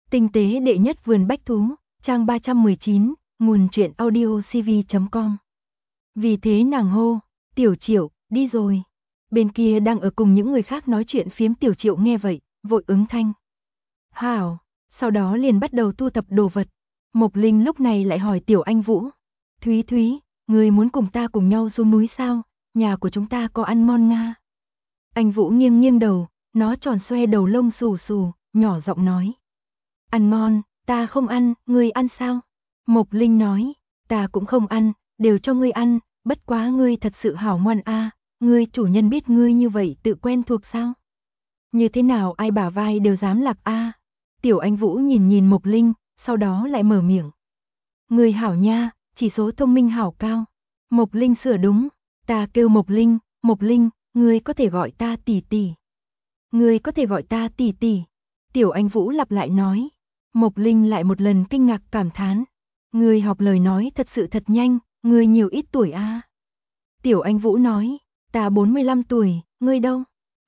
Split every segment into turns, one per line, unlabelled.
Tinh tế đệ nhất vườn bách thú, trang 319, nguồn truyện audiocv.com. Vì thế nàng hô, Tiểu Triệu, đi rồi. Bên kia đang ở cùng những người khác nói chuyện phiếm. Tiểu Triệu nghe vậy, vội ứng thanh. Hảo, sau đó liền bắt đầu thu thập đồ vật. Mộc Linh lúc này lại hỏi Tiểu Anh Vũ. Thúy Thúy, người muốn cùng ta cùng nhau xuống núi sao? Nhà của chúng ta có ăn ngon nga. Anh Vũ nghiêng nghiêng đầu, nó tròn xoe đầu lông xù xù, nhỏ giọng nói. Ăn ngon, ta không ăn, ngươi ăn sao? Mộc Linh nói, ta cũng không ăn, đều cho ngươi ăn, bất quá ngươi thật sự hảo ngoan a, ngươi chủ nhân biết ngươi như vậy tự quen thuộc sao? Như thế nào ai bả vai đều dám lạc a? Tiểu Anh Vũ nhìn nhìn Mộc Linh, sau đó lại mở miệng. Ngươi hảo nha, chỉ số thông minh hảo cao. Mộc Linh sửa đúng, ta kêu Mộc Linh, ngươi có thể gọi ta tỷ tỷ. Ngươi có thể gọi ta tỷ tỷ. Tiểu Anh Vũ lặp lại nói. Mộc Linh lại một lần kinh ngạc cảm thán. Ngươi học lời nói thật sự thật nhanh, ngươi nhiều ít tuổi a? Tiểu Anh Vũ nói, ta 45 tuổi, ngươi đâu?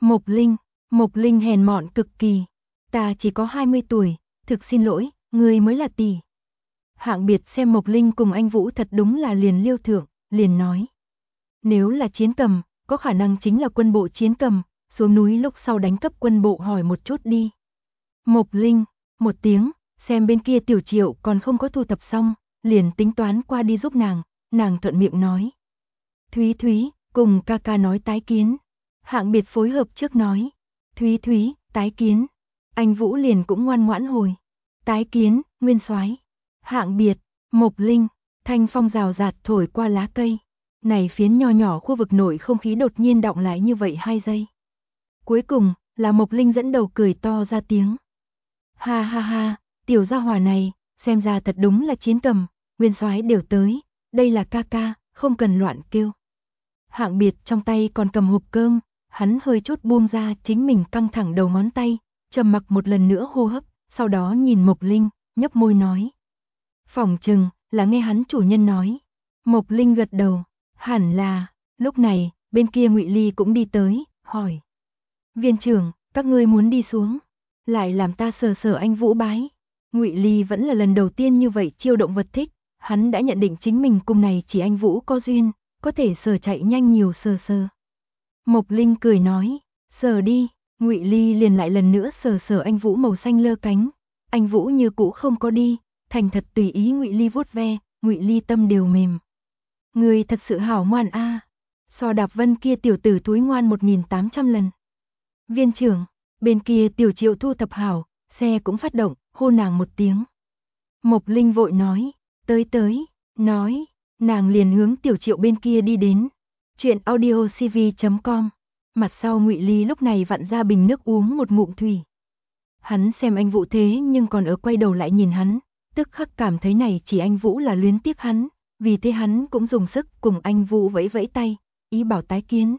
Mộc Linh hèn mọn cực kỳ. Ta chỉ có 20 tuổi, thực xin lỗi, ngươi mới là tỷ. Hạng Biệt xem Mộc Linh cùng anh Vũ thật đúng là liền liêu thượng, liền nói. Nếu là chiến cầm, có khả năng chính là quân bộ chiến cầm, xuống núi lúc sau đánh cấp quân bộ hỏi một chút đi. Mộc Linh, một tiếng, xem bên kia Tiểu Triệu còn không có thu thập xong, liền tính toán qua đi giúp nàng thuận miệng nói. Thúy Thúy, cùng ca ca nói tái kiến. Hạng Biệt phối hợp trước nói. Thúy Thúy, tái kiến. Anh Vũ liền cũng ngoan ngoãn hồi. Tái kiến, Nguyên Soái. Hạng Biệt, Mộc Linh, thanh phong rào rạt thổi qua lá cây. Này phiến nho nhỏ khu vực nội không khí đột nhiên đọng lại như vậy 2 giây. Cuối cùng, là Mộc Linh dẫn đầu cười to ra tiếng. Ha ha ha, tiểu gia hỏa này, xem ra thật đúng là chiến cầm, Nguyên Soái đều tới, đây là ca ca, không cần loạn kêu. Hạng Biệt trong tay còn cầm hộp cơm, hắn hơi chút buông ra chính mình căng thẳng đầu ngón tay, trầm mặc một lần nữa hô hấp, sau đó nhìn Mộc Linh, nhấp môi nói. Phỏng chừng, là nghe hắn chủ nhân nói. Mộc Linh gật đầu, hẳn là, lúc này, bên kia Ngụy Ly cũng đi tới, hỏi. Viên trưởng, các ngươi muốn đi xuống, lại làm ta sờ sờ anh Vũ bái. Ngụy Ly vẫn là lần đầu tiên như vậy chiêu động vật thích, hắn đã nhận định chính mình cùng này chỉ anh Vũ có duyên, có thể sờ chạy nhanh nhiều sờ sờ. Mộc Linh cười nói, sờ đi, Ngụy Ly liền lại lần nữa sờ sờ anh Vũ màu xanh lơ cánh. Anh Vũ như cũ không có đi, thành thật tùy ý Ngụy Ly vuốt ve, Ngụy Ly tâm đều mềm. Người thật sự hảo ngoan a, so Đạp Vân kia tiểu tử thúi ngoan 1800 lần. Viên trưởng, bên kia Tiểu Triệu thu thập hảo, xe cũng phát động, hô nàng một tiếng. Mộc Linh vội nói, tới, nói, nàng liền hướng Tiểu Triệu bên kia đi đến. Chuyện audiocv.com. Mặt sau Ngụy Ly lúc này vặn ra bình nước uống một ngụm thủy. Hắn xem anh Vũ thế nhưng còn ở quay đầu lại nhìn hắn, tức khắc cảm thấy này chỉ anh Vũ là luyến tiếc hắn, vì thế hắn cũng dùng sức cùng anh Vũ vẫy vẫy tay, ý bảo tái kiến.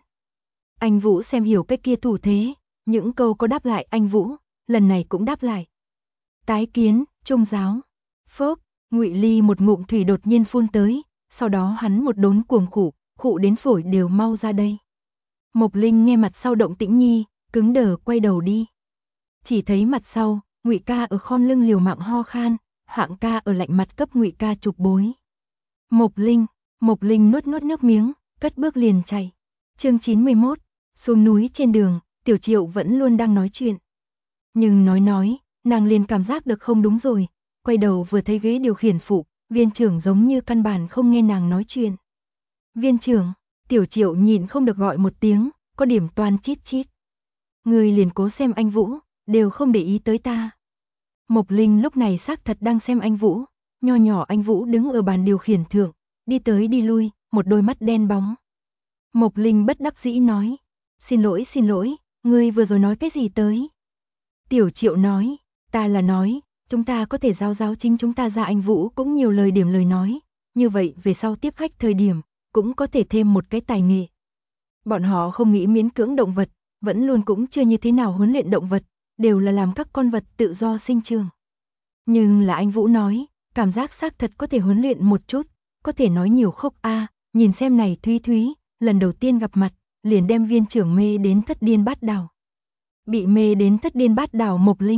Anh Vũ xem hiểu cái kia thủ thế, những câu có đáp lại anh Vũ, lần này cũng đáp lại. Tái kiến, Trung giáo. Phốc, Ngụy Ly một ngụm thủy đột nhiên phun tới, sau đó hắn một đốn cuồng khụ đến phổi đều mau ra đây. Mộc Linh nghe mặt sau động tĩnh nhi, cứng đờ quay đầu đi. Chỉ thấy mặt sau, Ngụy ca ở khom lưng liều mạng ho khan, Hạng ca ở lạnh mặt cấp Ngụy ca chụp bối. Mộc Linh nuốt nước miếng, cất bước liền chạy. Chương 91, xuống núi trên đường, Tiểu Triệu vẫn luôn đang nói chuyện. Nhưng nói, nàng liền cảm giác được không đúng rồi, quay đầu vừa thấy ghế điều khiển phụ, viên trưởng giống như căn bản không nghe nàng nói chuyện. Viên trưởng, Tiểu Triệu nhịn không được gọi một tiếng, có điểm toan chít chít. Người liền cố xem anh Vũ, đều không để ý tới ta. Mộc Linh lúc này xác thật đang xem anh Vũ, nho nhỏ anh Vũ đứng ở bàn điều khiển thượng, đi tới đi lui, một đôi mắt đen bóng. Mộc Linh bất đắc dĩ nói, xin lỗi, ngươi vừa rồi nói cái gì tới? Tiểu Triệu nói, ta là nói, chúng ta có thể giáo chính chúng ta ra. Anh Vũ cũng nhiều lời nói, như vậy về sau tiếp khách thời điểm, cũng có thể thêm một cái tài nghệ. Bọn họ không nghĩ miễn cưỡng động vật, vẫn luôn cũng chưa như thế nào huấn luyện động vật, đều là làm các con vật tự do sinh trưởng. Nhưng là anh Vũ nói, cảm giác xác thật có thể huấn luyện một chút, có thể nói nhiều khốc a, nhìn xem này Thúy, lần đầu tiên gặp mặt, liền đem viên trưởng mê đến thất điên bát đảo. Bị mê đến thất điên bát đảo Mộc Linh,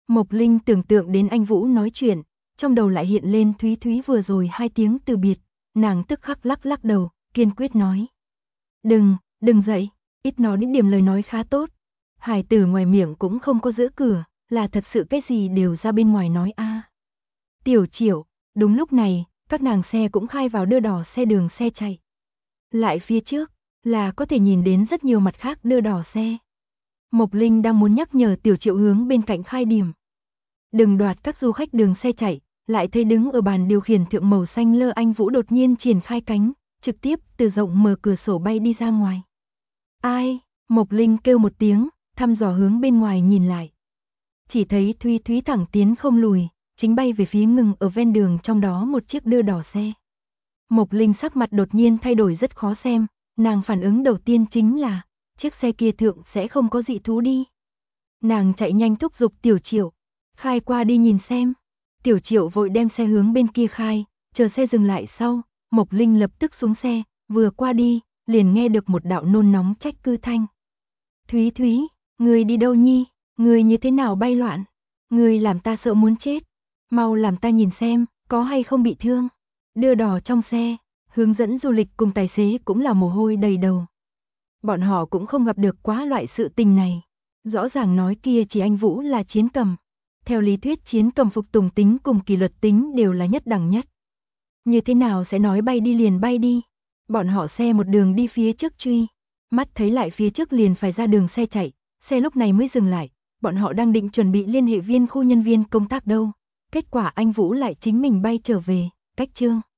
Mộc Linh tưởng tượng đến anh Vũ nói chuyện, trong đầu lại hiện lên Thúy Thúy vừa rồi 2 tiếng từ biệt, nàng tức khắc lắc lắc đầu, kiên quyết nói. Đừng dậy, ít nói đến điểm lời nói khá tốt. Hải tử ngoài miệng cũng không có giữ cửa, là thật sự cái gì đều ra bên ngoài nói a. Tiểu Triệu, đúng lúc này, các nàng xe cũng khai vào đưa đỏ xe đường xe chạy. Lại phía trước, là có thể nhìn đến rất nhiều mặt khác đưa đỏ xe. Mộc Linh đang muốn nhắc nhở Tiểu Triệu hướng bên cạnh khai điểm. Đừng đoạt các du khách đường xe chạy, lại thấy đứng ở bàn điều khiển thượng màu xanh lơ anh Vũ đột nhiên triển khai cánh, trực tiếp từ rộng mở cửa sổ bay đi ra ngoài. Ai? Mộc Linh kêu một tiếng, thăm dò hướng bên ngoài nhìn lại. Chỉ thấy Thúy Thúy thẳng tiến không lùi, chính bay về phía ngừng ở ven đường trong đó một chiếc đưa đỏ xe. Mộc Linh sắc mặt đột nhiên thay đổi rất khó xem, nàng phản ứng đầu tiên chính là, chiếc xe kia thượng sẽ không có dị thú đi. Nàng chạy nhanh thúc giục Tiểu Triệu, khai qua đi nhìn xem. Tiểu Triệu vội đem xe hướng bên kia khai, chờ xe dừng lại sau, Mộc Linh lập tức xuống xe, vừa qua đi, liền nghe được một đạo nôn nóng trách cứ thanh. Thúy Thúy, người đi đâu nhi, người như thế nào bay loạn, người làm ta sợ muốn chết, mau làm ta nhìn xem, có hay không bị thương. Đưa đỏ trong xe, hướng dẫn du lịch cùng tài xế cũng là mồ hôi đầy đầu. Bọn họ cũng không gặp được quá loại sự tình này. Rõ ràng nói kia chỉ anh Vũ là chiến cầm. Theo lý thuyết chiến cầm phục tùng tính cùng kỷ luật tính đều là nhất đẳng nhất. Như thế nào sẽ nói bay đi liền bay đi. Bọn họ xe một đường đi phía trước truy. Mắt thấy lại phía trước liền phải ra đường xe chạy. Xe lúc này mới dừng lại. Bọn họ đang định chuẩn bị liên hệ viên khu nhân viên công tác đâu. Kết quả anh Vũ lại chính mình bay trở về. Cách chương